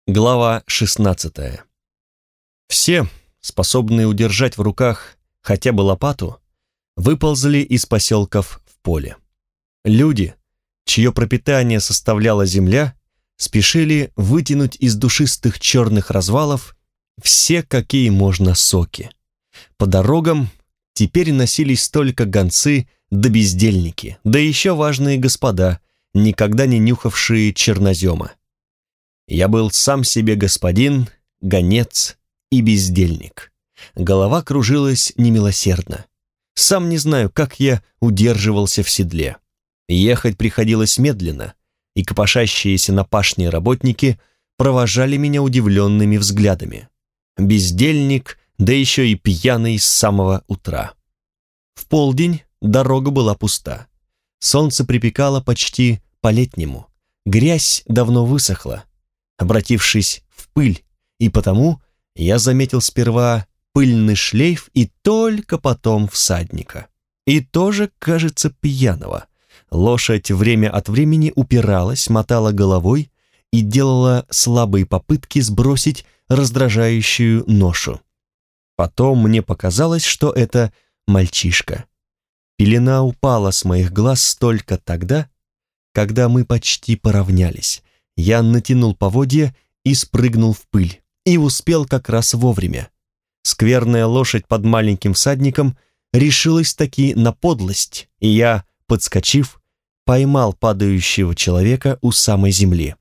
Глава 16. Все, способные удержать в руках хотя бы лопату, выползли из поселков в поле. Люди, чье пропитание составляла земля, спешили вытянуть из душистых черных развалов все, какие можно, соки. По дорогам теперь носились только гонцы да бездельники, да еще важные господа, никогда не нюхавшие чернозема. Я был сам себе господин, гонец и бездельник. Голова кружилась немилосердно. Сам не знаю, как я удерживался в седле. Ехать приходилось медленно, и копошащиеся на пашне работники провожали меня удивленными взглядами. Бездельник, да еще и пьяный с самого утра. В полдень дорога была пуста. Солнце припекало почти по-летнему. Грязь давно высохла, обратившись в пыль, и потому я заметил сперва пыльный шлейф и только потом всадника. И тоже, кажется, пьяного. Лошадь время от времени упиралась, мотала головой и делала слабые попытки сбросить раздражающую ношу. Потом мне показалось, что это мальчишка. Пелена упала с моих глаз только тогда, когда мы почти поравнялись. Я натянул поводья и спрыгнул в пыль, и успел как раз вовремя. Скверная лошадь под маленьким всадником решилась таки на подлость, и я, подскочив, поймал падающего человека у самой земли.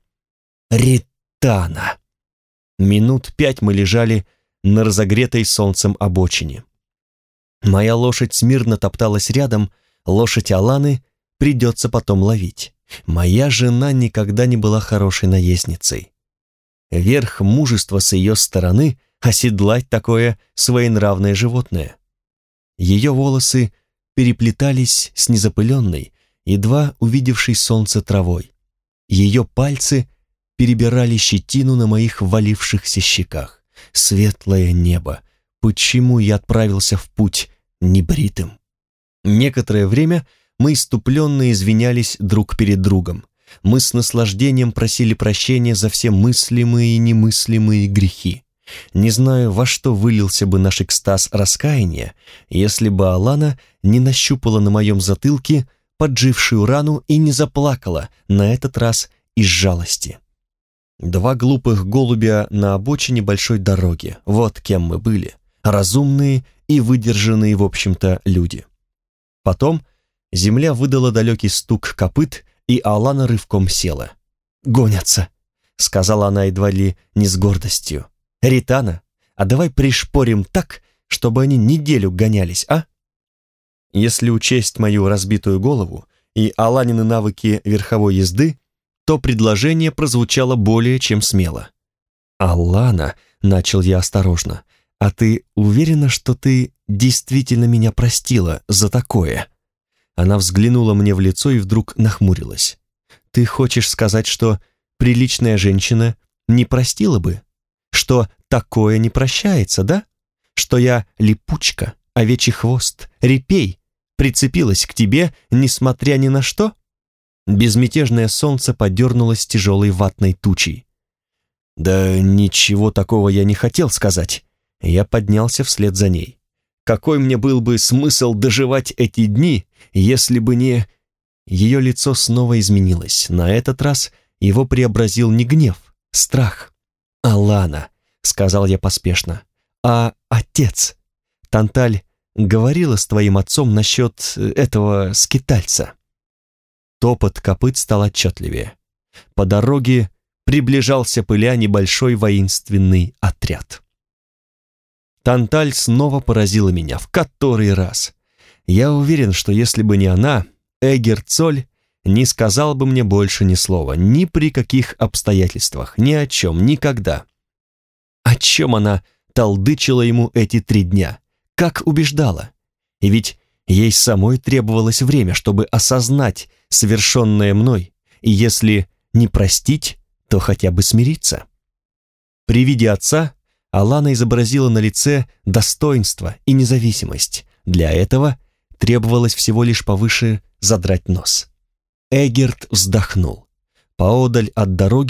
Ритана! Минут 5 мы лежали на разогретой солнцем обочине. Моя лошадь смирно топталась рядом, лошадь Аланы придется потом ловить. Моя жена никогда не была хорошей наездницей. Верх мужества с ее стороны оседлать такое своенравное животное. Ее волосы переплетались с незапыленной, едва увидевшей солнце травой. Ее пальцы перебирали щетину на моих валившихся щеках. Светлое небо! Почему я отправился в путь небритым? Некоторое время мы иступленно извинялись друг перед другом. Мы с наслаждением просили прощения за все мыслимые и немыслимые грехи. Не знаю, во что вылился бы наш экстаз раскаяния, если бы Алана не нащупала на моем затылке поджившую рану и не заплакала, на этот раз из жалости. Два глупых голубя на обочине большой дороги. Вот кем мы были. Разумные и выдержанные, в общем-то, люди. Потом земля выдала далекий стук копыт, и Алана рывком села. «Гонятся», — сказала она едва ли не с гордостью. «Ритана, а давай пришпорим так, чтобы они неделю гонялись, а?» Если учесть мою разбитую голову и Аланины навыки верховой езды, то предложение прозвучало более чем смело. «Алана», — начал я осторожно, — «а ты уверена, что ты действительно меня простила за такое?» Она взглянула мне в лицо и вдруг нахмурилась. «Ты хочешь сказать, что приличная женщина не простила бы? Что такое не прощается, да? Что я липучка, овечий хвост, репей, прицепилась к тебе, несмотря ни на что?» Безмятежное солнце подернулось тяжелой ватной тучей. «Да ничего такого я не хотел сказать». Я поднялся вслед за ней. Какой мне был бы смысл доживать эти дни, если бы не... Ее лицо снова изменилось. На этот раз его преобразил не гнев, страх. «Алана», — сказал я поспешно, — «а отец? Танталь говорила с твоим отцом насчет этого скитальца?» Топот копыт стал отчетливее. По дороге приближался пыля небольшой воинственный отряд. Танталь снова поразила меня, в который раз. Я уверен, что если бы не она, Эгер Цоль не сказал бы мне больше ни слова, ни при каких обстоятельствах, ни о чем, никогда. О чем она толдычила ему эти 3 дня? Как убеждала? И ведь ей самой требовалось время, чтобы осознать совершенное мной, и если не простить, то хотя бы смириться. При виде отца Алана изобразила на лице достоинство и независимость. Для этого требовалось всего лишь повыше задрать нос. Эгерт вздохнул. Поодаль от дороги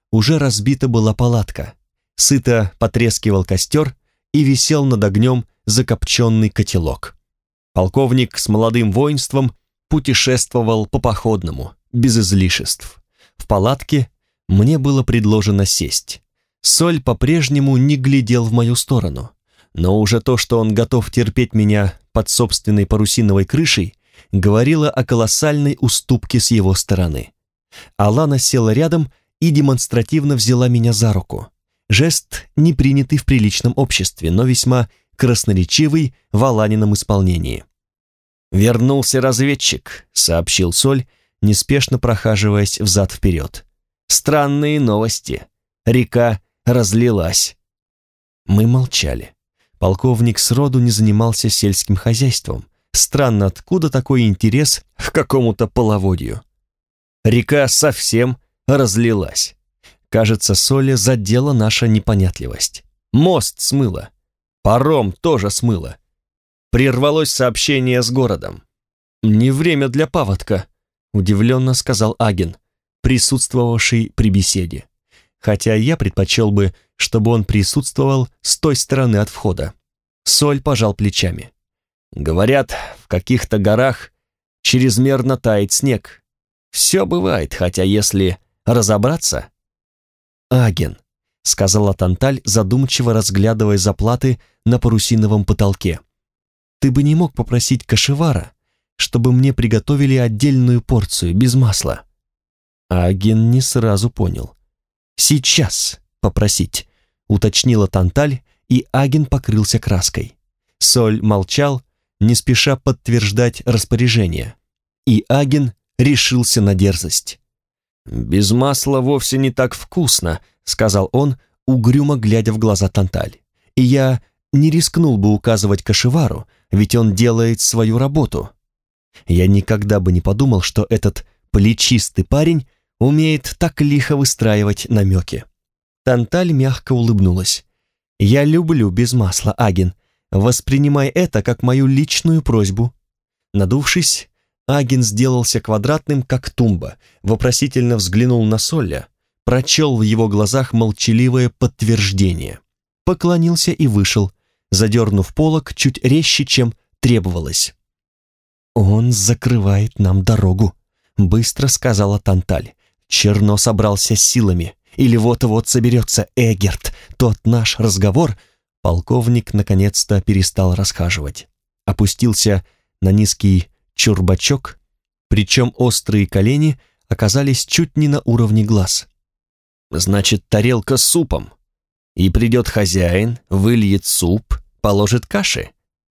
уже разбита была палатка, сыто потрескивал костер и висел над огнем закопченный котелок. Полковник с молодым воинством путешествовал по походному, без излишеств. В палатке мне было предложено сесть. Соль по-прежнему не глядел в мою сторону, но уже то, что он готов терпеть меня под собственной парусиновой крышей, говорило о колоссальной уступке с его стороны. Алана села рядом и демонстративно взяла меня за руку. Жест, не принятый в приличном обществе, но весьма красноречивый в Аланином исполнении. «Вернулся разведчик», — сообщил Соль, неспешно прохаживаясь взад-вперед. «Странные новости. Река разлилась». Мы молчали. Полковник сроду не занимался сельским хозяйством. Странно, откуда такой интерес к какому-то половодью. Река совсем разлилась. Кажется, Соли задела наша непонятливость. Мост смыло. Паром тоже смыло. Прервалось сообщение с городом. «Не время для паводка», — удивленно сказал Аген, присутствовавший при беседе. Хотя я предпочел бы, чтобы он присутствовал с той стороны от входа. Соль пожал плечами. «Говорят, в каких-то горах чрезмерно тает снег. Все бывает, хотя если разобраться...» «Аген», — сказала Танталь, задумчиво разглядывая заплаты на парусиновом потолке. «Ты бы не мог попросить кашевара, чтобы мне приготовили отдельную порцию, без масла?» Аген не сразу понял. «Сейчас попросить», — уточнила Танталь, и Аген покрылся краской. Соль молчал, не спеша подтверждать распоряжение, и Аген решился на дерзость. «Без масла вовсе не так вкусно», — сказал он, угрюмо глядя в глаза Танталь. «И я не рискнул бы указывать кашевару, ведь он делает свою работу». Я никогда бы не подумал, что этот плечистый парень умеет так лихо выстраивать намеки. Танталь мягко улыбнулась. «Я люблю без масла, Аген. Воспринимай это как мою личную просьбу». Надувшись, Аген сделался квадратным, как тумба, вопросительно взглянул на Солля, прочел в его глазах молчаливое подтверждение, поклонился и вышел, задернув полог чуть резче, чем требовалось. «Он закрывает нам дорогу», — быстро сказала Танталь. «Черно собрался с силами, или вот-вот соберется Эгерт. Тот наш разговор...» Полковник наконец-то перестал расхаживать. Опустился на низкий чурбачок, причем острые колени оказались чуть не на уровне глаз. «Значит, тарелка с супом. И придет хозяин, выльет суп, положит каши».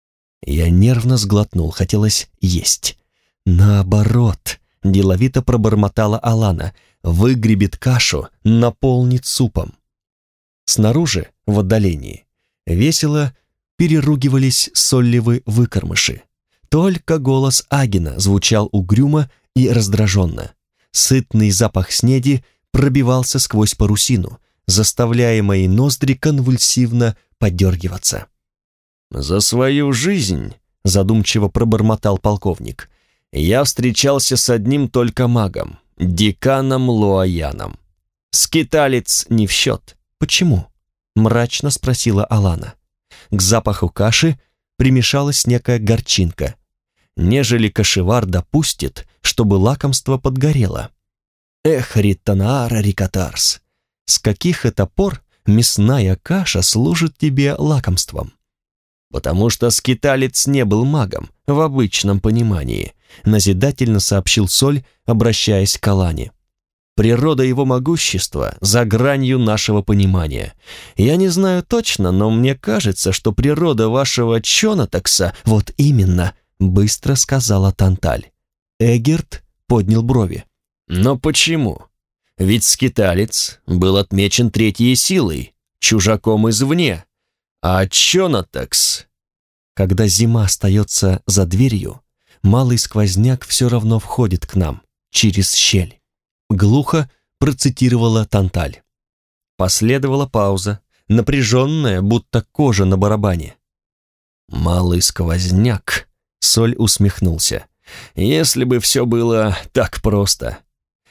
Я нервно сглотнул, хотелось есть. «Наоборот», — деловито пробормотала Алана, «выгребет кашу, наполнит супом». Снаружи, в отдалении, весело переругивались солливы выкормыши. Только голос Агена звучал угрюмо и раздраженно. Сытный запах снеди пробивался сквозь парусину, заставляя мои ноздри конвульсивно подергиваться. «За свою жизнь», — задумчиво пробормотал полковник, «я встречался с одним только магом, деканом Луаяном. Скиталец не в счет». «Почему?» — мрачно спросила Алана. К запаху каши примешалась некая горчинка. Нежели кашевар допустит, чтобы лакомство подгорело. «Эх, Риттанаара Рикатарс, с каких это пор мясная каша служит тебе лакомством?» «Потому что скиталец не был магом в обычном понимании», назидательно сообщил Соль, обращаясь к Алане. «Природа его могущества за гранью нашего понимания. Я не знаю точно, но мне кажется, что природа вашего Чонатакса...» «Вот именно», — быстро сказала Танталь. Эгерт поднял брови. «Но почему? Ведь скиталец был отмечен третьей силой, чужаком извне. А Чонатакс...» Когда зима остается за дверью, малый сквозняк все равно входит к нам через щель. Глухо процитировала Танталь. Последовала пауза, напряженная, будто кожа на барабане. «Малый сквозняк», — Соль усмехнулся. «Если бы все было так просто.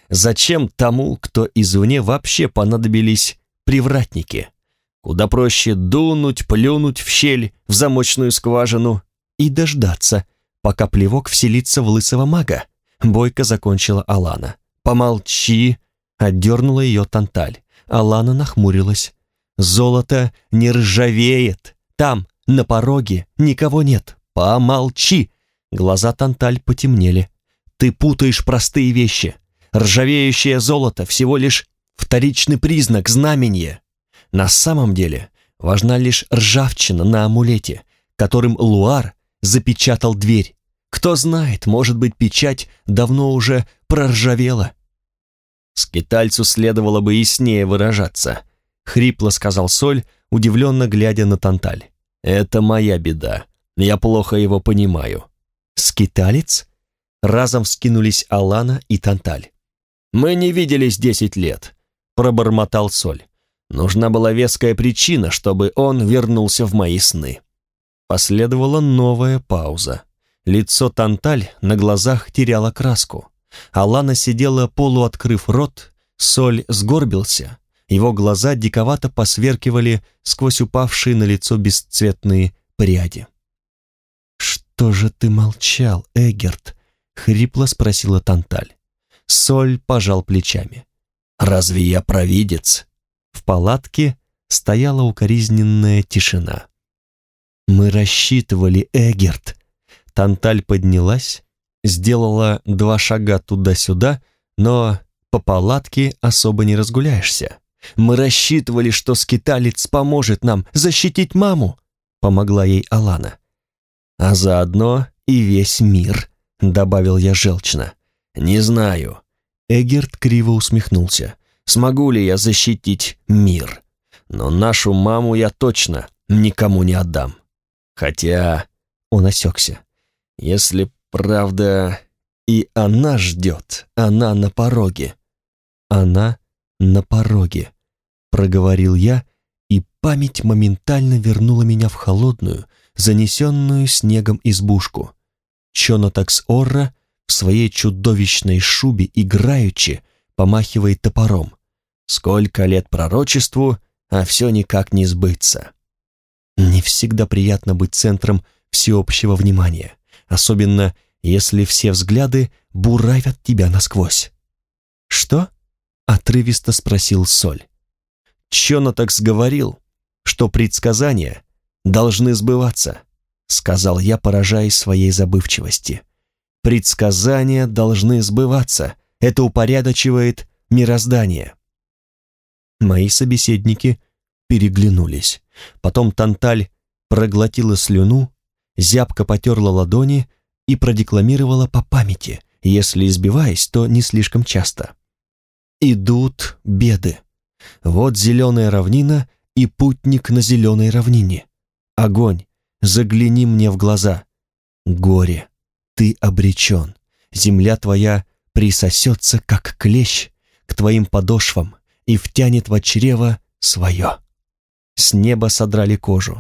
Зачем тому, кто извне вообще понадобились привратники? Куда проще дунуть, плюнуть в щель, в замочную скважину и дождаться, пока плевок вселится в лысого мага. Бойко закончила Алана. «Помолчи!» — отдернула ее Танталь. Алана нахмурилась. «Золото не ржавеет. Там, на пороге, никого нет. Помолчи!» Глаза Танталь потемнели. «Ты путаешь простые вещи. Ржавеющее золото всего лишь вторичный признак, знамение. На самом деле важна лишь ржавчина на амулете, которым Луар запечатал дверь. Кто знает, может быть, печать давно уже проржавела». «Скитальцу следовало бы яснее выражаться», — хрипло сказал Соль, удивленно глядя на Танталь. «Это моя беда. Я плохо его понимаю». «Скиталец?» Разом вскинулись Алана и Танталь. «Мы не виделись 10 лет», — пробормотал Соль. «Нужна была веская причина, чтобы он вернулся в мои сны». Последовала новая пауза. Лицо Танталь на глазах теряло краску. Алана сидела, полуоткрыв рот, Соль сгорбился, его глаза диковато посверкивали сквозь упавшие на лицо бесцветные пряди. «Что же ты молчал, Эгерт?» — хрипло спросила Танталь. Соль пожал плечами. «Разве я провидец?» В палатке стояла укоризненная тишина. «Мы рассчитывали, Эгерт». Танталь поднялась, сделала 2 шага туда-сюда, но по палатке особо не разгуляешься. «Мы рассчитывали, что скиталец поможет нам защитить маму», — помогла ей Алана. «А заодно и весь мир», — добавил я желчно. «Не знаю». Эгерт криво усмехнулся. «Смогу ли я защитить мир? Но нашу маму я точно никому не отдам. Хотя...» Он осекся. «Если правда, и она ждет, она на пороге». «Она на пороге», — проговорил я, и память моментально вернула меня в холодную, занесенную снегом избушку. Чонотакс Орра в своей чудовищной шубе играючи помахивает топором. Сколько лет пророчеству, а все никак не сбыться. Не всегда приятно быть центром всеобщего внимания, особенно если все взгляды буравят тебя насквозь. «Что?» — отрывисто спросил Соль. «Чонотакс говорил, что предсказания должны сбываться», — сказал я, поражаясь своей забывчивости. «Предсказания должны сбываться. Это упорядочивает мироздание». Мои собеседники переглянулись. Потом Танталь проглотила слюну, зябко потерла ладони и продекламировала по памяти, если избиваясь, то не слишком часто. «Идут беды. Вот зеленая равнина и путник на зеленой равнине. Огонь, загляни мне в глаза. Горе, ты обречен. Земля твоя присосется, как клещ, к твоим подошвам и втянет в чрево свое». С неба содрали кожу.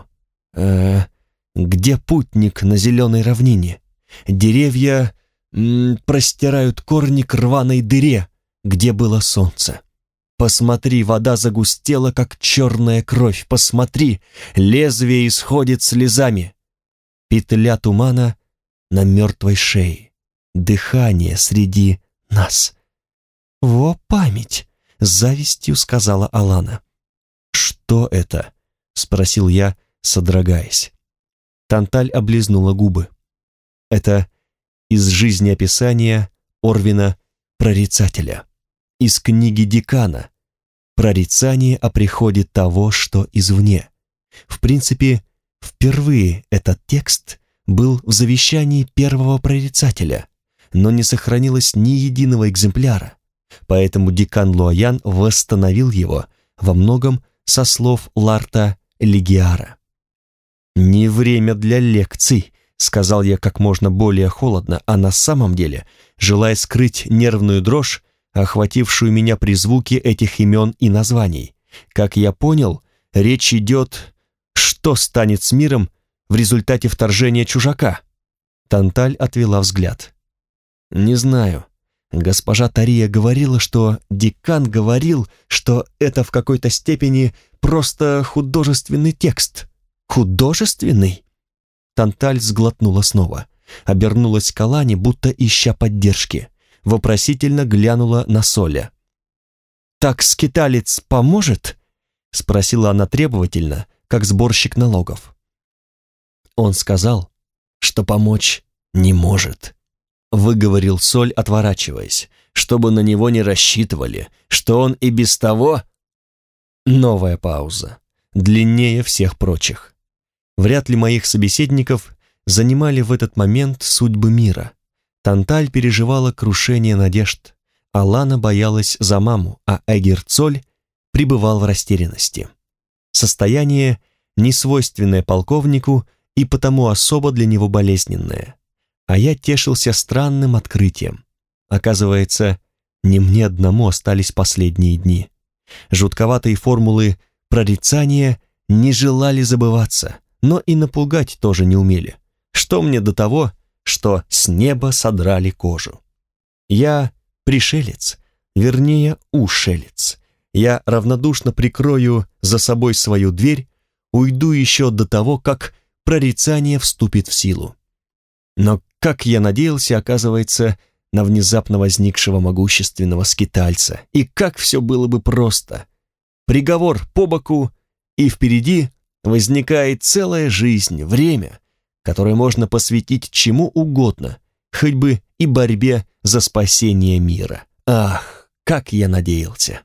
Где путник на зеленой равнине? Деревья простирают корни к рваной дыре, где было солнце. Посмотри, вода загустела, как черная кровь. Посмотри, лезвие исходит слезами. Петля тумана на мертвой шее. Дыхание среди нас. «Во память!» — с завистью сказала Алана. «Что это?» — спросил я, содрогаясь. Танталь облизнула губы. «Это из жизнеописания Орвина Прорицателя, из книги Декана. Прорицание о приходе того, что извне. В принципе, впервые этот текст был в завещании первого прорицателя, но не сохранилось ни единого экземпляра, поэтому декан Луаян восстановил его во многом со слов Ларта Лигиара. «Не время для лекций», — сказал я как можно более холодно, а на самом деле, желая скрыть нервную дрожь, охватившую меня при звуке этих имен и названий. Как я понял, речь идет, что станет с миром в результате вторжения чужака. Танталь отвела взгляд. «Не знаю. Госпожа Тария говорила, что декан говорил, что это в какой-то степени просто художественный текст. Художественный? Танталь сглотнула снова, обернулась к Алане, будто ища поддержки, вопросительно глянула на Соля. «Так скиталец поможет?» — спросила она требовательно, как сборщик налогов. Он сказал, что помочь не может. Выговорил Соль, отворачиваясь, чтобы на него не рассчитывали, что он и без того... Новая пауза, длиннее всех прочих. Вряд ли моих собеседников занимали в этот момент судьбы мира. Танталь переживала крушение надежд, Алана боялась за маму, а Эгер-Цоль пребывал в растерянности. Состояние, несвойственное полковнику и потому особо для него болезненное. А я тешился странным открытием. Оказывается, не мне одному остались последние дни. Жутковатые формулы прорицания не желали забываться, но и напугать тоже не умели. Что мне до того, что с неба содрали кожу? Я пришелец, вернее, ушелец. Я равнодушно прикрою за собой свою дверь, уйду еще до того, как прорицание вступит в силу. Но, как я надеялся, оказывается, на внезапно возникшего могущественного скитальца. И как все было бы просто. Приговор по боку, и впереди возникает целая жизнь, время, которое можно посвятить чему угодно, хоть бы и борьбе за спасение мира. Ах, как я надеялся!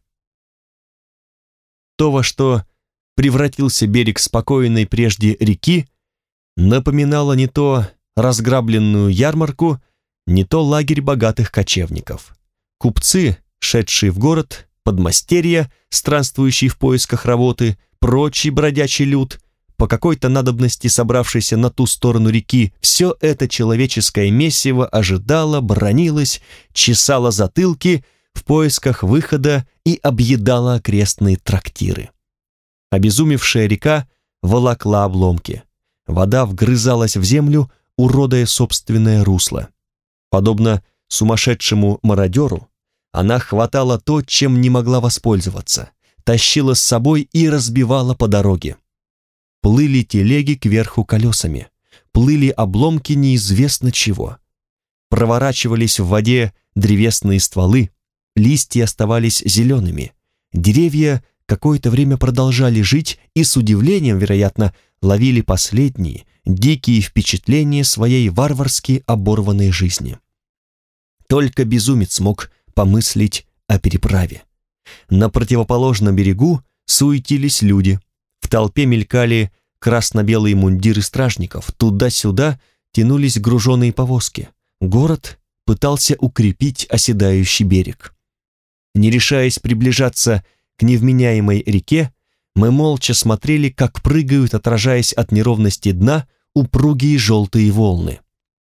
То, во что превратился берег спокойной прежде реки, напоминало не то разграбленную ярмарку, не то лагерь богатых кочевников. Купцы, шедшие в город, подмастерья, странствующие в поисках работы, прочий бродячий люд, по какой-то надобности собравшийся на ту сторону реки, все это человеческое месиво ожидало, бранилось, чесало затылки в поисках выхода и объедало окрестные трактиры. Обезумевшая река волокла обломки. Вода вгрызалась в землю, уродая собственное русло. Подобно сумасшедшему мародеру, она хватала то, чем не могла воспользоваться, тащила с собой и разбивала по дороге. Плыли телеги кверху колесами, плыли обломки неизвестно чего. Проворачивались в воде древесные стволы, листья оставались зелеными, деревья какое-то время продолжали жить и с удивлением, вероятно, ловили последние, дикие впечатления своей варварски оборванной жизни. Только безумец мог помыслить о переправе. На противоположном берегу суетились люди. В толпе мелькали красно-белые мундиры стражников, туда-сюда тянулись груженые повозки. Город пытался укрепить оседающий берег. Не решаясь приближаться к невменяемой реке, мы молча смотрели, как прыгают, отражаясь от неровности дна, упругие желтые волны.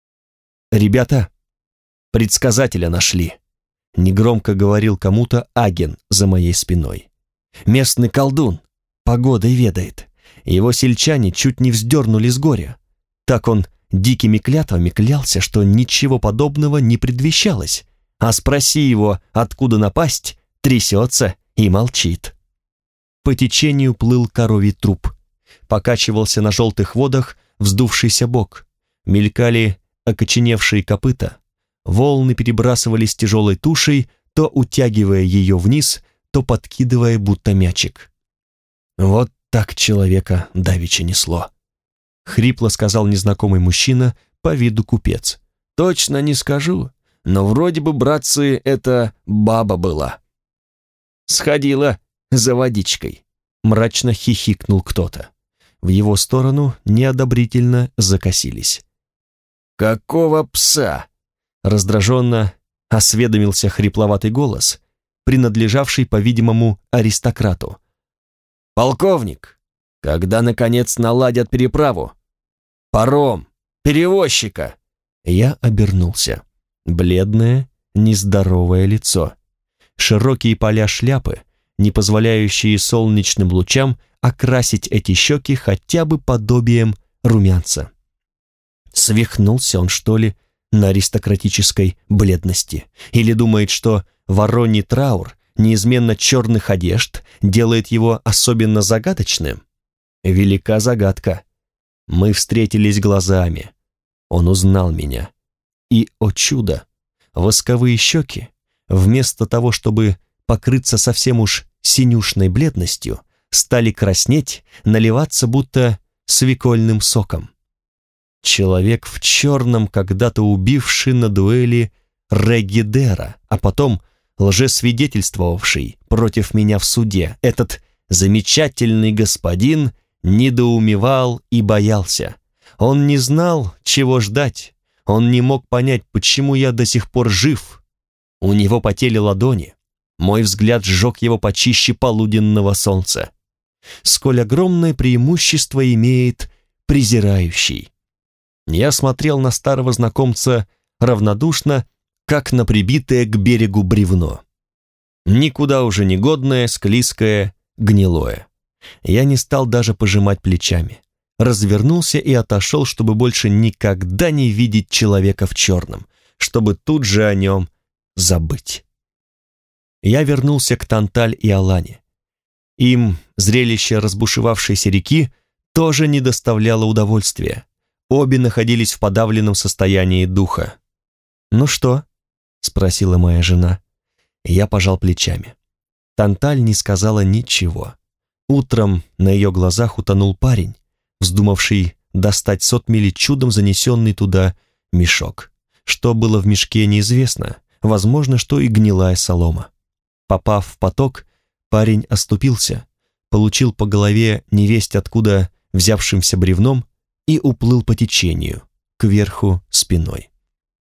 «Ребята, предсказателя нашли», — негромко говорил кому-то Аген за моей спиной. «Местный колдун, погодой ведает. Его сельчане чуть не вздернули с горя. Так он дикими клятвами клялся, что ничего подобного не предвещалось, а спроси его, откуда напасть, трясется и молчит». По течению плыл коровий труп. Покачивался на желтых водах вздувшийся бок. Мелькали окоченевшие копыта. Волны перебрасывались тяжелой тушей, то утягивая ее вниз, то подкидывая будто мячик. «Вот так человека давеча несло», — хрипло сказал незнакомый мужчина, по виду купец. «Точно не скажу, но вроде бы, братцы, это баба была». «Сходила за водичкой», — мрачно хихикнул кто-то. В его сторону неодобрительно закосились. «Какого пса?» — раздраженно осведомился хрипловатый голос, принадлежавший, по-видимому, аристократу. «Полковник, когда, наконец, наладят переправу? Паром, перевозчика!» Я обернулся. Бледное, нездоровое лицо. Широкие поля шляпы, не позволяющие солнечным лучам окрасить эти щеки хотя бы подобием румянца. Свихнулся он, что ли, на аристократической бледности? Или думает, что вороний траур неизменно черных одежд делает его особенно загадочным? Велика загадка. Мы встретились глазами. Он узнал меня. И, о чудо, восковые щеки, вместо того, чтобы покрыться совсем уж синюшной бледностью, стали краснеть, наливаться будто свекольным соком. Человек в черном, когда-то убивший на дуэли Регидера, а потом лжесвидетельствовавший против меня в суде, этот замечательный господин недоумевал и боялся. Он не знал, чего ждать. Он не мог понять, почему я до сих пор жив. У него потели ладони. Мой взгляд сжег его почище полуденного солнца. Сколь огромное преимущество имеет презирающий. Я смотрел на старого знакомца равнодушно, как на прибитое к берегу бревно. Никуда уже не годное, склизкое, гнилое. Я не стал даже пожимать плечами. Развернулся и отошел, чтобы больше никогда не видеть человека в черном, чтобы тут же о нем забыть. Я вернулся к Танталь и Алане. Им зрелище разбушевавшейся реки тоже не доставляло удовольствия. Обе находились в подавленном состоянии духа. «Ну что?» — спросила моя жена. Я пожал плечами. Танталь не сказала ничего. Утром на ее глазах утонул парень, вздумавший достать с отмели чудом занесенный туда мешок. Что было в мешке, неизвестно, возможно, что и гнилая солома. Попав в поток, парень оступился, получил по голове невесть откуда взявшимся бревном и уплыл по течению, кверху спиной.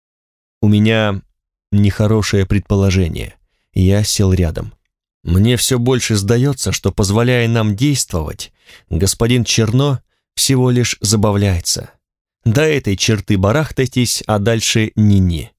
У меня нехорошее предположение. Я сел рядом. Мне все больше сдается, что, позволяя нам действовать, господин Черно всего лишь забавляется. До этой черты барахтайтесь, а дальше ни-ни.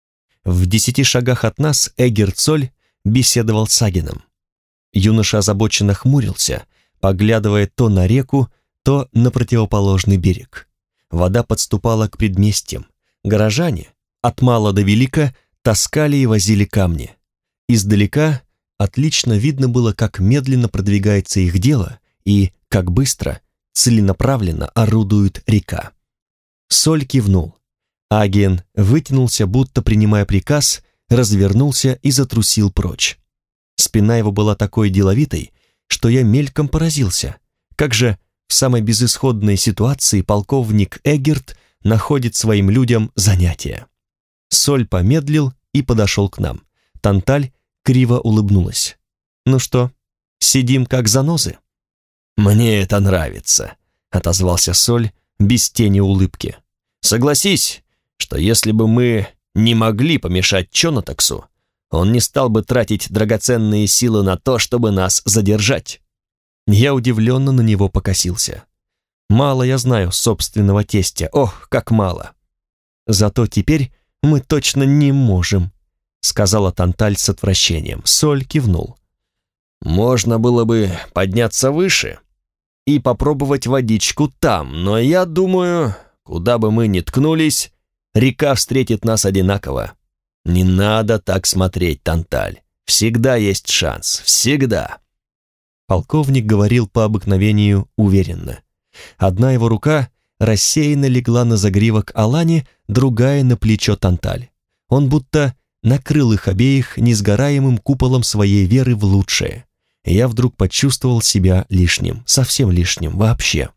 В 10 шагах от нас Эггер Цоль беседовал с Агином. Юноша озабоченно хмурился, поглядывая то на реку, то на противоположный берег. Вода подступала к предместьям. Горожане, от мала до велика, таскали и возили камни. Издалека отлично видно было, как медленно продвигается их дело и как быстро, целенаправленно орудует река. Соль кивнул. Аген вытянулся, будто принимая приказ, развернулся и затрусил прочь. Спина его была такой деловитой, что я мельком поразился. Как же в самой безысходной ситуации полковник Эггерт находит своим людям занятия. Соль помедлил и подошел к нам. Танталь криво улыбнулась. «Ну что, сидим как занозы?» «Мне это нравится», — отозвался Соль без тени улыбки. «Согласись, что если бы мы не могли помешать Чонатаксу, он не стал бы тратить драгоценные силы на то, чтобы нас задержать». Я удивленно на него покосился. Мало я знаю собственного тестя, ох, как мало. «Зато теперь мы точно не можем», — сказала Танталь с отвращением. Соль кивнул. «Можно было бы подняться выше и попробовать водичку там, но я думаю, куда бы мы ни ткнулись, река встретит нас одинаково. Не надо так смотреть, Танталь. Всегда есть шанс, всегда». Полковник говорил по обыкновению уверенно. Одна его рука рассеянно легла на загривок Алани, другая на плечо Танталь. Он будто накрыл их обеих несгораемым куполом своей веры в лучшее. Я вдруг почувствовал себя лишним, совсем лишним, вообще.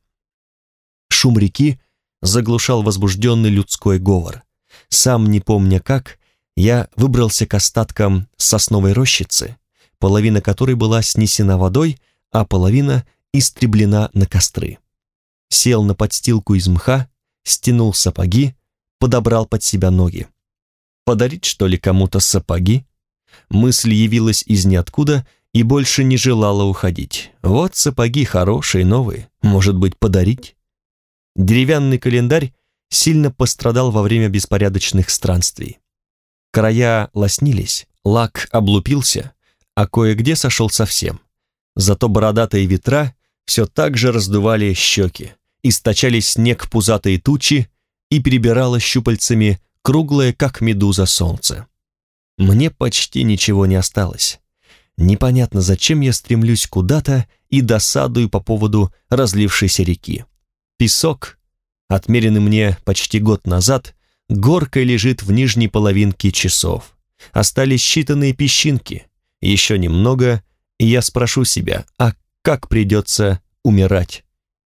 Шум реки заглушал возбужденный людской говор. Сам не помня как, я выбрался к остаткам сосновой рощицы, половина которой была снесена водой, а половина истреблена на костры. Сел на подстилку из мха, стянул сапоги, подобрал под себя ноги. Подарить, что ли, кому-то сапоги? Мысль явилась из ниоткуда и больше не желала уходить. Вот сапоги хорошие, новые, может быть, подарить? Деревянный календарь сильно пострадал во время беспорядочных странствий. Края лоснились, лак облупился, а кое-где сошел совсем. Зато бородатые ветра все так же раздували щеки, источали снег пузатые тучи и перебирало щупальцами круглое, как медуза, солнце. Мне почти ничего не осталось. Непонятно, зачем я стремлюсь куда-то и досадую по поводу разлившейся реки. Песок, отмеренный мне почти год назад, горкой лежит в нижней половинке часов. Остались считанные песчинки. Еще немного, и я спрошу себя, а как придется умирать?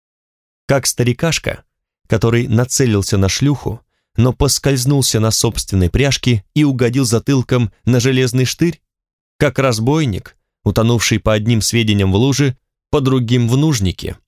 Как старикашка, который нацелился на шлюху, но поскользнулся на собственной пряжке и угодил затылком на железный штырь? Как разбойник, утонувший по одним сведениям в луже, по другим в нужнике?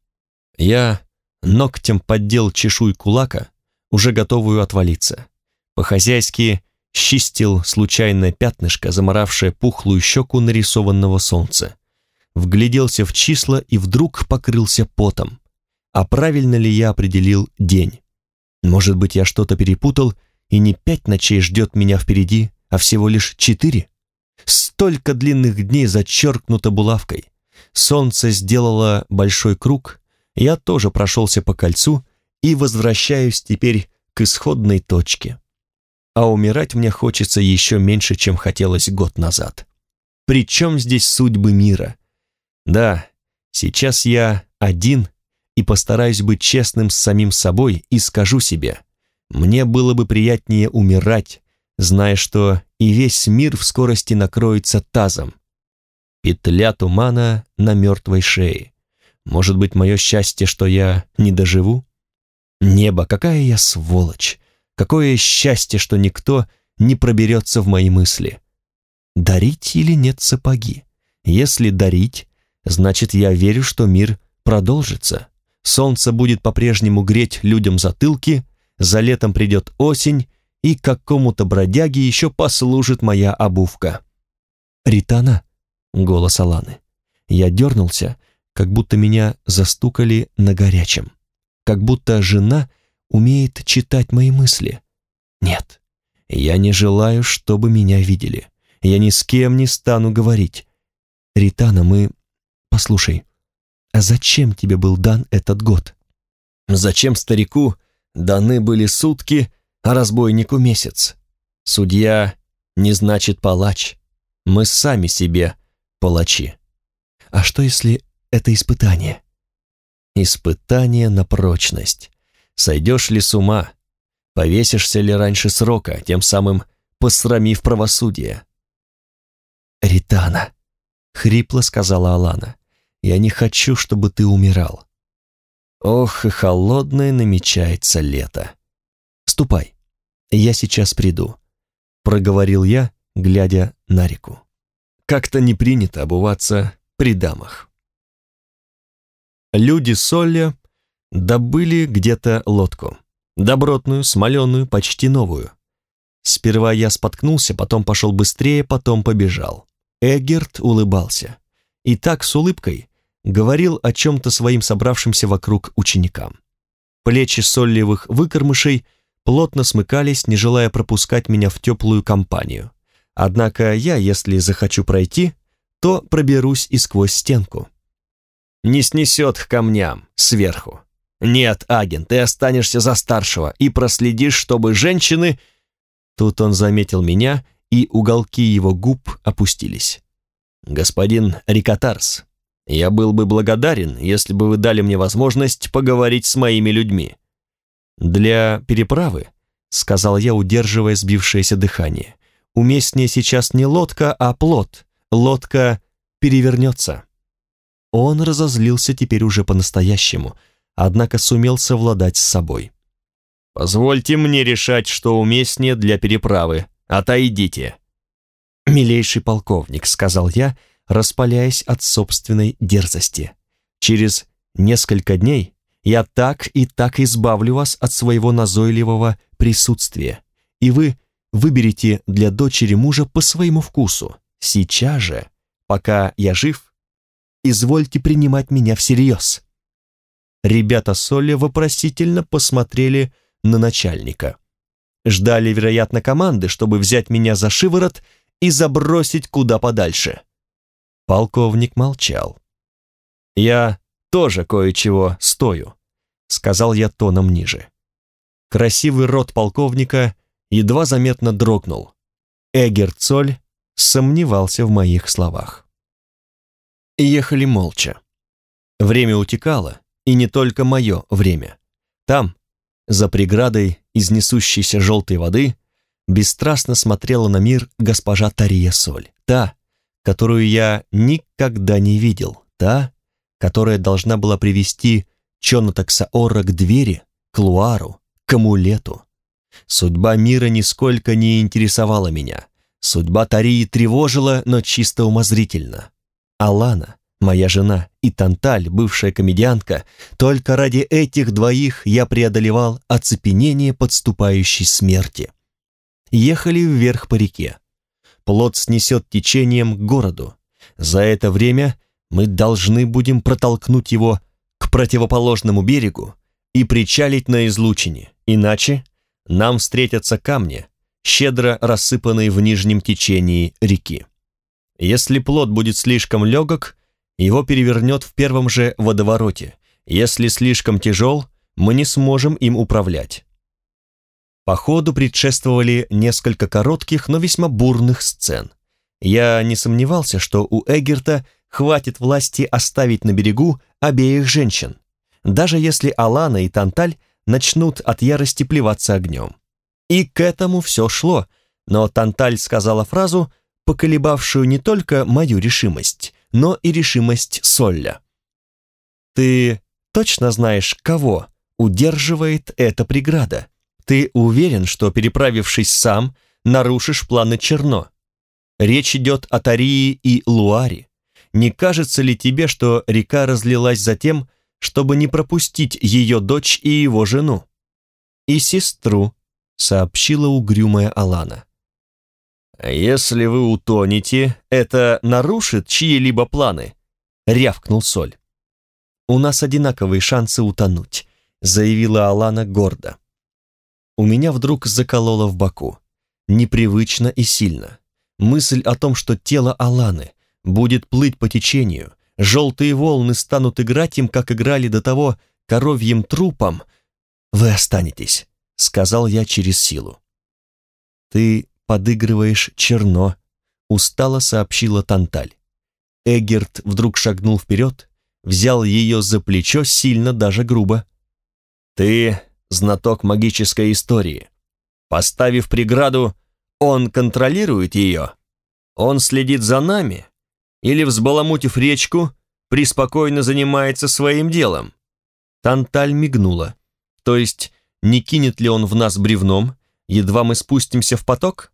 Я ногтем поддел чешуйку лака, уже готовую отвалиться. По-хозяйски счистил случайное пятнышко, заморавшее пухлую щеку нарисованного солнца. Вгляделся в числа и вдруг покрылся потом. А правильно ли я определил день? Может быть, я что-то перепутал, и не 5 ночей ждет меня впереди, а всего лишь 4? Столько длинных дней зачеркнуто булавкой. Солнце сделало большой круг, я тоже прошелся по кольцу и возвращаюсь теперь к исходной точке. А умирать мне хочется еще меньше, чем хотелось год назад. Причем здесь судьбы мира? Да, сейчас я один и постараюсь быть честным с самим собой и скажу себе, мне было бы приятнее умирать, зная, что и весь мир в скорости накроется тазом. Петля тумана на мертвой шее. Может быть, мое счастье, что я не доживу? Небо, какая я сволочь! Какое счастье, что никто не проберется в мои мысли. Дарить или нет сапоги? Если дарить, значит, я верю, что мир продолжится. Солнце будет по-прежнему греть людям затылки, за летом придет осень, и какому-то бродяге еще послужит моя обувка. «Ритана?» — голос Аланы. Я дернулся, как будто меня застукали на горячем. Как будто жена умеет читать мои мысли. Нет, я не желаю, чтобы меня видели. Я ни с кем не стану говорить. «Ритана, Послушай, а зачем тебе был дан этот год?» «Зачем старику даны были сутки, а разбойнику месяц? Судья не значит палач. Мы сами себе палачи». «А что, если это испытание?» «Испытание на прочность. Сойдешь ли с ума? Повесишься ли раньше срока, тем самым посрамив правосудие?» «Ритана», — хрипло сказала Алана, — «я не хочу, чтобы ты умирал». Ох, и холодное намечается лето. «Ступай, я сейчас приду», — проговорил я, глядя на реку. Как-то не принято обуваться при дамах. Люди Солля добыли где-то лодку. Добротную, смоленую, почти новую. Сперва я споткнулся, потом пошел быстрее, потом побежал. Эггерт улыбался. И так с улыбкой говорил о чем-то своим собравшимся вокруг ученикам. Плечи соллевых выкормышей плотно смыкались, не желая пропускать меня в теплую компанию. Однако я, если захочу пройти, то проберусь и сквозь стенку. Не снесет к камням сверху. Нет, Аген, ты останешься за старшего и проследишь, чтобы женщины... Тут он заметил меня, и уголки его губ опустились. «Господин Рикотарс, я был бы благодарен, если бы вы дали мне возможность поговорить с моими людьми». «Для переправы», — сказал я, удерживая сбившееся дыхание, — «уместнее сейчас не лодка, а плот. Лодка перевернется». Он разозлился теперь уже по-настоящему, однако сумел совладать с собой. «Позвольте мне решать, что уместнее для переправы. Отойдите». «Милейший полковник», — сказал я, распаляясь от собственной дерзости. «Через несколько дней я так и так избавлю вас от своего назойливого присутствия, и вы выберете для дочери мужа по своему вкусу. Сейчас же, пока я жив, извольте принимать меня всерьез». Ребята Солли вопросительно посмотрели на начальника. Ждали, вероятно, команды, чтобы взять меня за шиворот и забросить куда подальше. Полковник молчал. «Я тоже кое-чего стою», — сказал я тоном ниже. Красивый рот полковника едва заметно дрогнул. Эгерт Соль сомневался в моих словах. Ехали молча. Время утекало, и не только мое время. Там, за преградой из несущейся желтой воды, бесстрастно смотрела на мир госпожа Тария Соль, та, которую я никогда не видел, та, которая должна была привести Чонотаксаора к двери, к луару, к амулету. Судьба мира нисколько не интересовала меня. Судьба Тарии тревожила, но чисто умозрительно. Алана, моя жена, и Танталь, бывшая комедиантка, только ради этих двоих я преодолевал оцепенение подступающей смерти. Ехали вверх по реке. Плот снесет течением к городу. За это время мы должны будем протолкнуть его к противоположному берегу и причалить на излучине, иначе нам встретятся камни, щедро рассыпанные в нижнем течении реки. Если плот будет слишком легок, его перевернет в первом же водовороте. Если слишком тяжел, мы не сможем им управлять. Походу предшествовали несколько коротких, но весьма бурных сцен. Я не сомневался, что у Эгерта хватит власти оставить на берегу обеих женщин, даже если Алана и Танталь начнут от ярости плеваться огнем. И к этому все шло, но Танталь сказала фразу, поколебавшую не только мою решимость, но и решимость Солля. «Ты точно знаешь, кого удерживает эта преграда? Ты уверен, что, переправившись сам, нарушишь планы Черно? Речь идет о Тарии и Луаре. Не кажется ли тебе, что река разлилась за тем, чтобы не пропустить ее дочь и его жену?» «И сестру», — сообщила угрюмая Алана. «Если вы утонете, это нарушит чьи-либо планы», — рявкнул Соль. «У нас одинаковые шансы утонуть», — заявила Алана гордо. У меня вдруг закололо в боку. Непривычно и сильно. Мысль о том, что тело Аланы будет плыть по течению, желтые волны станут играть им, как играли до того коровьим трупом. «Вы останетесь», — сказал я через силу. «Ты подыгрываешь Черно», — устало сообщила Танталь. Эгерт вдруг шагнул вперед, взял ее за плечо сильно, даже грубо. «Ты знаток магической истории. Поставив преграду, он контролирует ее? Он следит за нами? Или, взбаламутив речку, преспокойно занимается своим делом?» Танталь мигнула. «То есть, не кинет ли он в нас бревном, едва мы спустимся в поток?»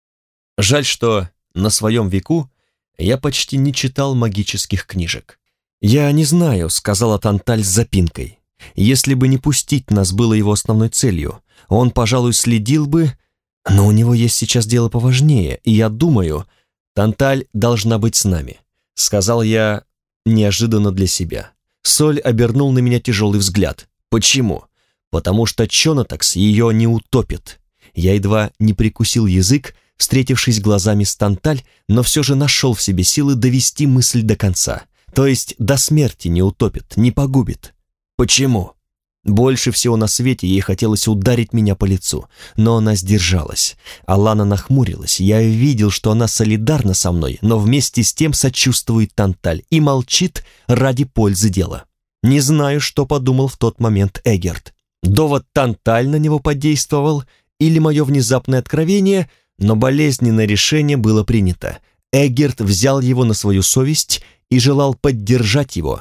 Жаль, что на своем веку я почти не читал магических книжек. «Я не знаю», — сказала Танталь с запинкой. «Если бы не пустить нас было его основной целью, он, пожалуй, следил бы, но у него есть сейчас дело поважнее, и я думаю, Танталь должна быть с нами», — сказал я неожиданно для себя. Соль обернул на меня тяжелый взгляд. «Почему?» «Потому что Чонотакс ее не утопит». Я едва не прикусил язык, встретившись глазами с Танталь, но все же нашел в себе силы довести мысль до конца. То есть до смерти не утопит, не погубит. Почему? Больше всего на свете ей хотелось ударить меня по лицу, но она сдержалась. Алана нахмурилась, я видел, что она солидарна со мной, но вместе с тем сочувствует Танталь и молчит ради пользы дела. Не знаю, что подумал в тот момент Эгерт. Довод Танталь на него подействовал, или мое внезапное откровение, но болезненное решение было принято. Эгерт взял его на свою совесть и желал поддержать его.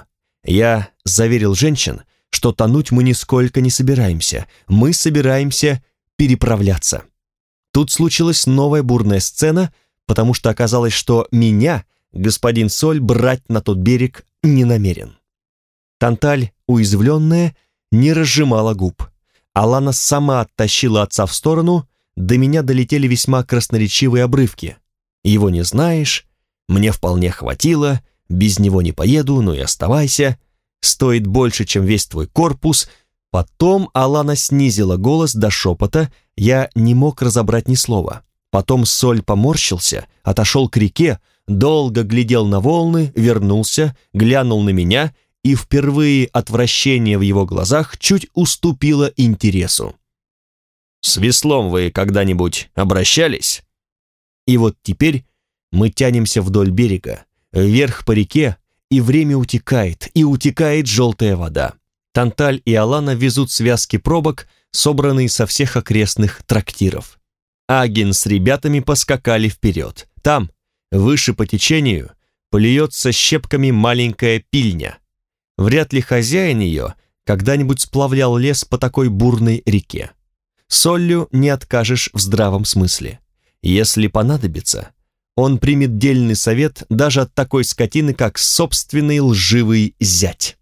Я заверил женщин, что тонуть мы нисколько не собираемся, мы собираемся переправляться. Тут случилась новая бурная сцена, потому что оказалось, что меня господин Соль брать на тот берег не намерен. Танталь, уязвленная, не разжимала губ. Алана сама оттащила отца в сторону, до меня долетели весьма красноречивые обрывки. «Его не знаешь», «Мне вполне хватило», «Без него не поеду, ну и оставайся», «Стоит больше, чем весь твой корпус». Потом Алана снизила голос до шепота, я не мог разобрать ни слова. Потом Соль поморщился, отошел к реке, долго глядел на волны, вернулся, глянул на меня, и впервые отвращение в его глазах чуть уступило интересу. С веслом вы когда-нибудь обращались?» И вот теперь мы тянемся вдоль берега, вверх по реке, и время утекает, и утекает желтая вода. Танталь и Алана везут связки пробок, собранные со всех окрестных трактиров. Агин с ребятами поскакали вперед. Там, выше по течению, плюется щепками маленькая пильня. Вряд ли хозяин ее когда-нибудь сплавлял лес по такой бурной реке. Солью не откажешь в здравом смысле. Если понадобится, он примет дельный совет даже от такой скотины, как собственный лживый зять.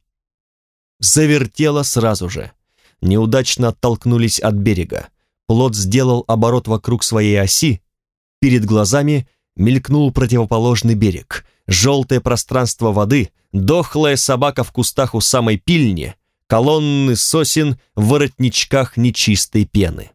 Завертело сразу же. Неудачно оттолкнулись от берега. Плот сделал оборот вокруг своей оси. Перед глазами мелькнул противоположный берег. Желтое пространство воды, дохлая собака в кустах у самой пильни, колонны сосен в воротничках нечистой пены.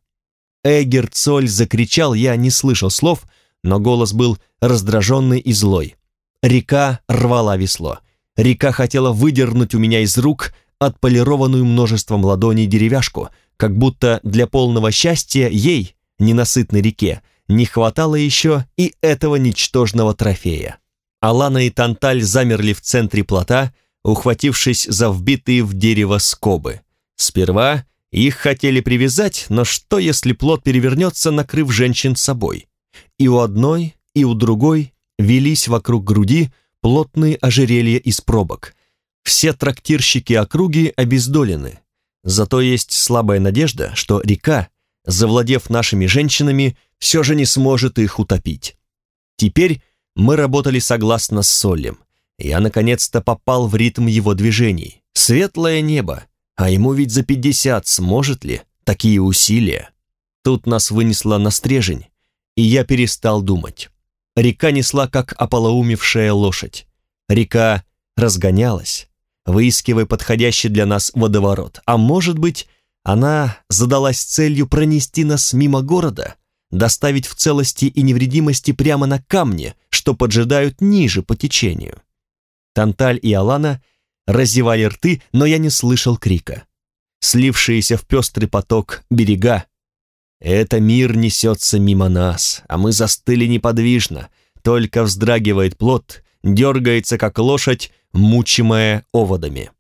Эгер Цоль закричал, я не слышал слов, но голос был раздраженный и злой. Река рвала весло. Река хотела выдернуть у меня из рук отполированную множеством ладоней деревяшку, как будто для полного счастья ей, ненасытной реке, не хватало еще и этого ничтожного трофея. Алана и Танталь замерли в центре плота, ухватившись за вбитые в дерево скобы. Сперва их хотели привязать, но что, если плот перевернется, накрыв женщин собой? И у одной, и у другой велись вокруг груди плотные ожерелья из пробок. Все трактирщики округи обездолены. Зато есть слабая надежда, что река, завладев нашими женщинами, все же не сможет их утопить. Теперь мы работали согласно с Соллем. Я наконец-то попал в ритм его движений. Светлое небо, а ему ведь за 50, сможет ли такие усилия? Тут нас вынесло на стрежень, и я перестал думать. Река несла, как ополоумевшая лошадь. Река разгонялась, выискивая подходящий для нас водоворот. А может быть, она задалась целью пронести нас мимо города, доставить в целости и невредимости прямо на камни, что поджидают ниже по течению. Танталь и Алана разевали рты, но я не слышал крика. Слившиеся в пестрый поток берега. Это мир несется мимо нас, а мы застыли неподвижно, только вздрагивает плот, дергается, как лошадь, мучимая оводами.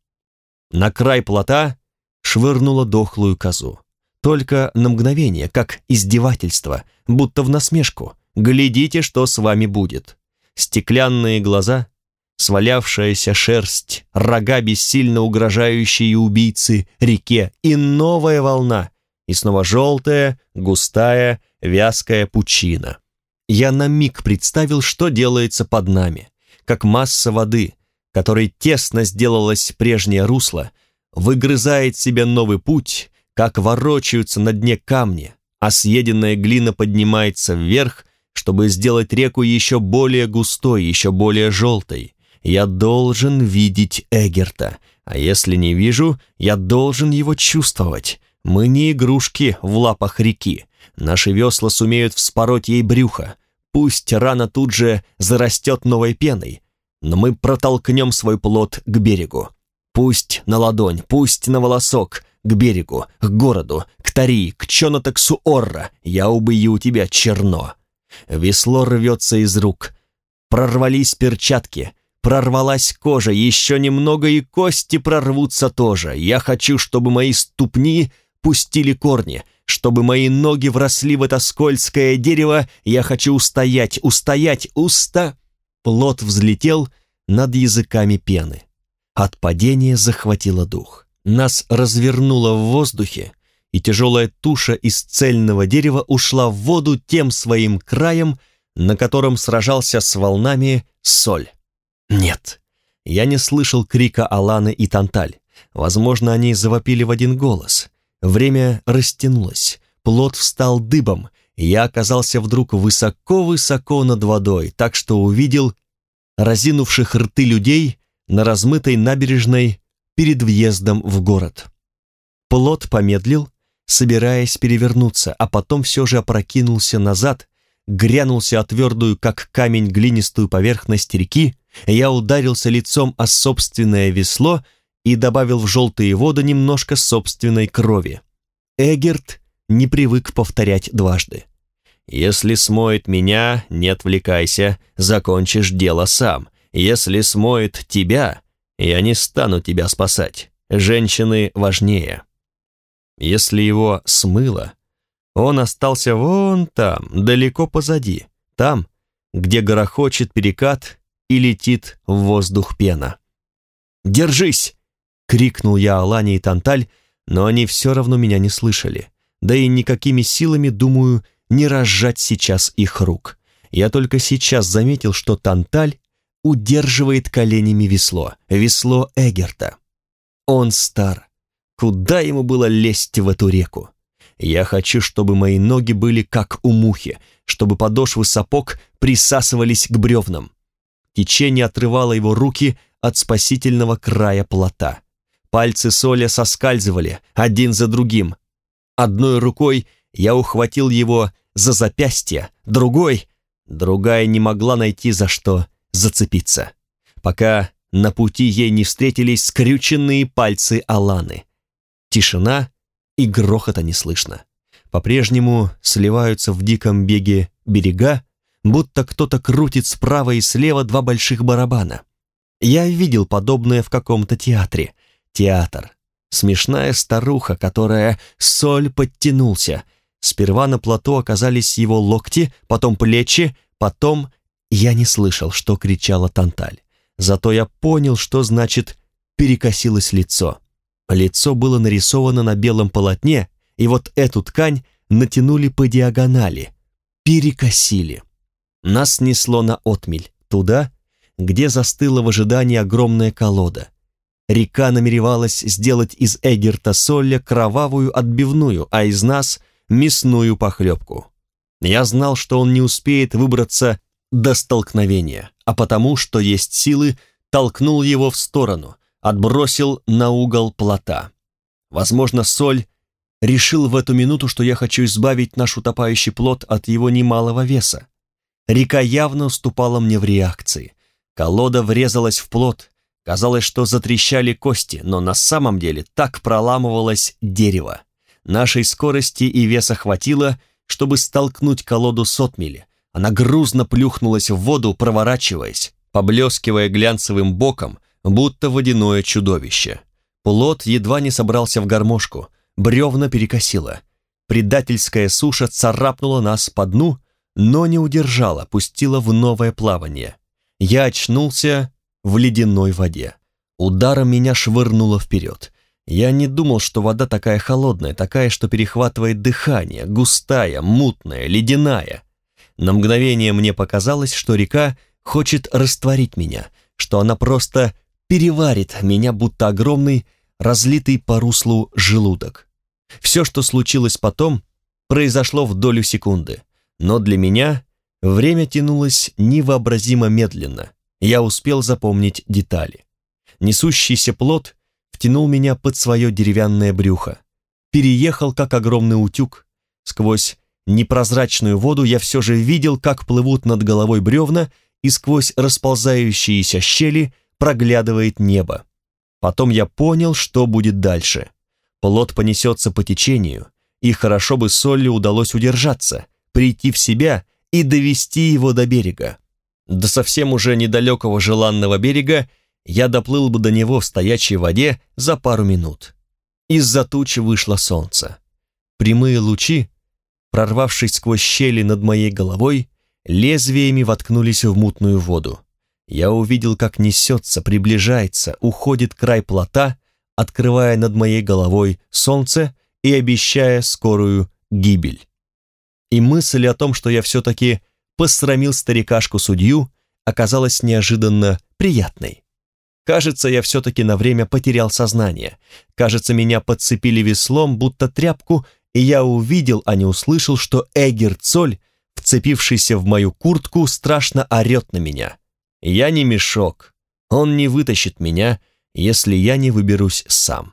На край плота швырнула дохлую козу. Только на мгновение, как издевательство, будто в насмешку. Глядите, что с вами будет. Стеклянные глаза, свалявшаяся шерсть, рога бессильно угрожающие убийцы реке, и новая волна, и снова желтая, густая, вязкая пучина. Я на миг представил, что делается под нами, как масса воды, которой тесно сделалось прежнее русло, выгрызает себе новый путь, как ворочаются на дне камни, а съеденная глина поднимается вверх, чтобы сделать реку еще более густой, еще более желтой. Я должен видеть Эгерта, а если не вижу, я должен его чувствовать. Мы не игрушки в лапах реки. Наши весла сумеют вспороть ей брюхо. Пусть рана тут же зарастет новой пеной, но мы протолкнем свой плот к берегу. Пусть на ладонь, пусть на волосок, к берегу, к городу, к Тари, к Чонотексу-Орра. Я убью тебя, черно. Весло рвется из рук. Прорвались перчатки, прорвалась кожа, еще немного и кости прорвутся тоже. Я хочу, чтобы мои ступни пустили корни, чтобы мои ноги вросли в это скользкое дерево. Я хочу устоять. Плот взлетел над языками пены. От падения захватило дух. Нас развернуло в воздухе, и тяжелая туша из цельного дерева ушла в воду тем своим краем, на котором сражался с волнами Соль. Нет, я не слышал крика Аланы и Танталь. Возможно, они завопили в один голос. Время растянулось, плот встал дыбом, и я оказался вдруг высоко-высоко над водой, так что увидел разинувших рты людей на размытой набережной перед въездом в город. Плот помедлил, собираясь перевернуться, а потом все же опрокинулся назад, грянулся о твердую, как камень, глинистую поверхность реки. Я ударился лицом о собственное весло и добавил в желтые воды немножко собственной крови. Эгерт не привык повторять дважды. «Если смоет меня, не отвлекайся, закончишь дело сам. Если смоет тебя, я не стану тебя спасать. Женщины важнее». Если его смыло, он остался вон там, далеко позади, там, где грохочет перекат и летит в воздух пена. «Держись!» — крикнул я Алане и Танталь, но они все равно меня не слышали, да и никакими силами, думаю, не разжать сейчас их рук. Я только сейчас заметил, что Танталь удерживает коленями весло Эгерта. Он стар. Куда ему было лезть в эту реку? Я хочу, чтобы мои ноги были как у мухи, чтобы подошвы сапог присасывались к бревнам. Течение отрывало его руки от спасительного края плота. Пальцы Соля соскальзывали один за другим. Одной рукой я ухватил его за запястье, другая не могла найти за что зацепиться, пока на пути ей не встретились скрюченные пальцы Аланы. Тишина и грохота не слышно. По-прежнему сливаются в диком беге берега, будто кто-то крутит справа и слева два больших барабана. Я видел подобное в каком-то театре. Театр. Смешная старуха, которая Соль подтянулся. Сперва на плоту оказались его локти, потом плечи, потом... Я не слышал, что кричала Танталь. Зато я понял, что значит «перекосилось лицо». Лицо было нарисовано на белом полотне, и вот эту ткань натянули по диагонали, перекосили. Нас несло на отмель, туда, где застыла в ожидании огромная колода. Река намеревалась сделать из Эгерта Солля кровавую отбивную, а из нас — мясную похлебку. Я знал, что он не успеет выбраться до столкновения, а потому, что есть силы, толкнул его в сторону, отбросил на угол плота. Возможно, Соль решил в эту минуту, что я хочу избавить наш утопающий плот от его немалого веса. Река явно уступала мне в реакции. Колода врезалась в плот. Казалось, что затрещали кости, но на самом деле так проламывалось дерево. Нашей скорости и веса хватило, чтобы столкнуть колоду с отмели. Она грузно плюхнулась в воду, проворачиваясь, поблескивая глянцевым боком, будто водяное чудовище. Плот едва не собрался в гармошку, бревна перекосило. Предательская суша царапнула нас по дну, но не удержала, пустила в новое плавание. Я очнулся в ледяной воде. Ударом меня швырнуло вперед. Я не думал, что вода такая холодная, такая, что перехватывает дыхание, густая, мутная, ледяная. На мгновение мне показалось, что река хочет растворить меня, что она просто переварит меня, будто огромный, разлитый по руслу желудок. Все, что случилось потом, произошло в долю секунды, но для меня время тянулось невообразимо медленно. Я успел запомнить детали. Несущийся плот втянул меня под свое деревянное брюхо, переехал, как огромный утюг. Сквозь непрозрачную воду я все же видел, как плывут над головой бревна, и сквозь расползающиеся щели проглядывает небо. Потом я понял, что будет дальше. Плот понесется по течению, и хорошо бы Солли удалось удержаться, прийти в себя и довести его до берега. До совсем уже недалекого желанного берега я доплыл бы до него в стоячей воде за пару минут. Из-за тучи вышло солнце. Прямые лучи, прорвавшись сквозь щели над моей головой, лезвиями воткнулись в мутную воду. Я увидел, как несется, приближается, уходит край плота, открывая над моей головой солнце и обещая скорую гибель. И мысль о том, что я все-таки посрамил старикашку-судью, оказалась неожиданно приятной. Кажется, я все-таки на время потерял сознание. Кажется, меня подцепили веслом, будто тряпку, и я увидел, а не услышал, что Эгерт Соль, вцепившийся в мою куртку, страшно орет на меня. Я не мешок, он не вытащит меня, если я не выберусь сам.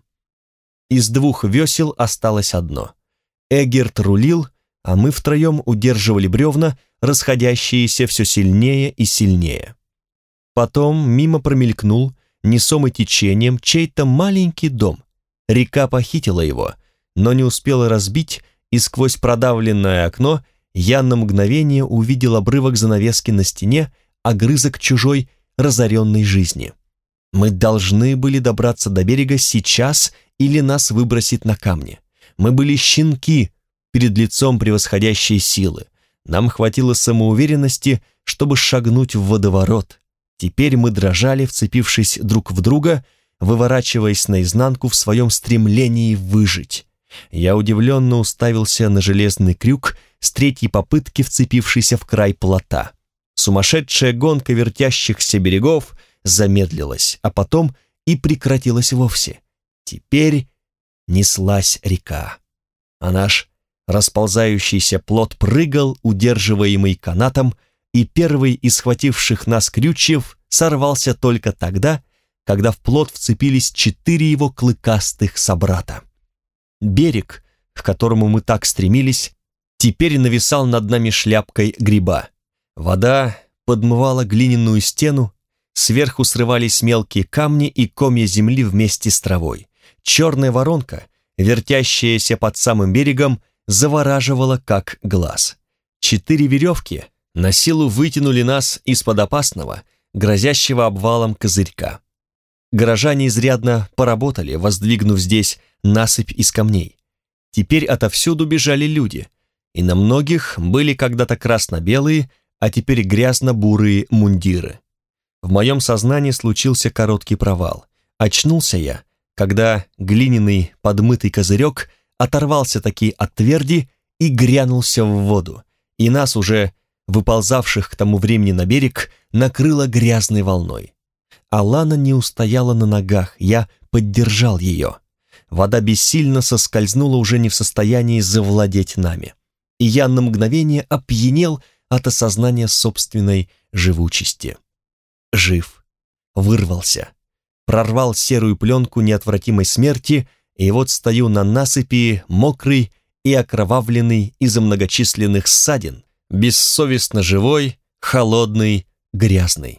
Из двух весел осталось одно. Эгерт рулил, а мы втроем удерживали бревна, расходящиеся все сильнее и сильнее. Потом мимо промелькнул, несомый течением, чей-то маленький дом. Река похитила его, но не успела разбить и сквозь продавленное окно я на мгновение увидел обрывок занавески на стене, огрызок чужой разоренной жизни. Мы должны были добраться до берега сейчас или нас выбросит на камни. Мы были щенки перед лицом превосходящей силы. Нам хватило самоуверенности, чтобы шагнуть в водоворот. Теперь мы дрожали, вцепившись друг в друга, выворачиваясь наизнанку в своем стремлении выжить. Я удивленно уставился на железный крюк, с третьей попытки вцепившийся в край плота. Сумасшедшая гонка вертящихся берегов замедлилась, а потом и прекратилась вовсе. Теперь неслась река, а наш расползающийся плот прыгал, удерживаемый канатом, и первый из схвативших нас крючьев сорвался только тогда, когда в плот вцепились 4 его клыкастых собрата. Берег, к которому мы так стремились, теперь нависал над нами шляпкой гриба. Вода подмывала глиняную стену, сверху срывались мелкие камни и комья земли вместе с травой. Черная воронка, вертящаяся под самым берегом, завораживала как глаз. 4 веревки на силу вытянули нас из-под опасного, грозящего обвалом козырька. Горожане изрядно поработали, воздвигнув здесь насыпь из камней. Теперь отовсюду бежали люди, и на многих были когда-то красно-белые, а теперь грязно-бурые мундиры. В моем сознании случился короткий провал. Очнулся я, когда глиняный подмытый козырек оторвался таки от тверди и грянулся в воду, и нас, уже выползавших к тому времени на берег, накрыло грязной волной. Алана не устояла на ногах, я поддержал ее. Вода бессильно соскользнула, уже не в состоянии завладеть нами. И я на мгновение опьянел от осознания собственной живучести. Жив. Вырвался. Прорвал серую пленку неотвратимой смерти, и вот стою на насыпи, мокрый и окровавленный из-за многочисленных ссадин, бессовестно живой, холодный, грязный.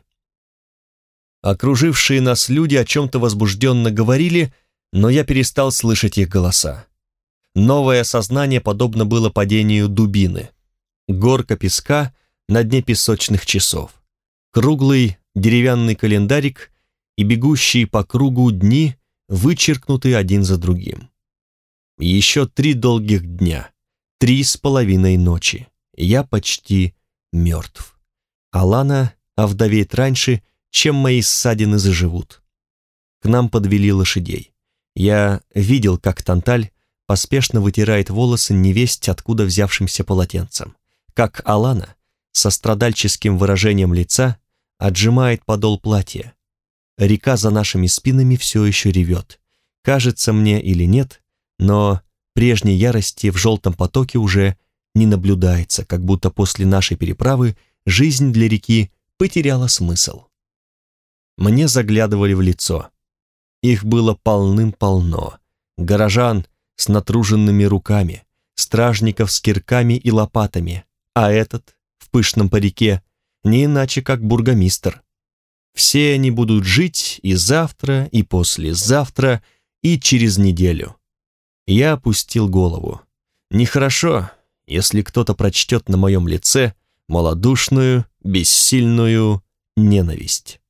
Окружившие нас люди о чем-то возбужденно говорили, но я перестал слышать их голоса. Новое сознание подобно было падению дубины. Горка песка на дне песочных часов. Круглый деревянный календарик и бегущие по кругу дни, вычеркнуты один за другим. Еще 3 долгих дня, 3,5 ночи. Я почти мертв. Алана овдовеет раньше, чем мои ссадины заживут. К нам подвели лошадей. Я видел, как Танталь поспешно вытирает волосы невесть откуда взявшимся полотенцем, как Алана со страдальческим выражением лица отжимает подол платья. Река за нашими спинами все еще ревет. Кажется мне или нет, но прежней ярости в желтом потоке уже не наблюдается, как будто после нашей переправы жизнь для реки потеряла смысл. Мне заглядывали в лицо. Их было полным-полно. Горожан с натруженными руками, стражников с кирками и лопатами, а этот, в пышном парике, не иначе как бургомистр. Все они будут жить и завтра, и послезавтра, и через неделю. Я опустил голову. Нехорошо, если кто-то прочтет на моем лице малодушную, бессильную ненависть.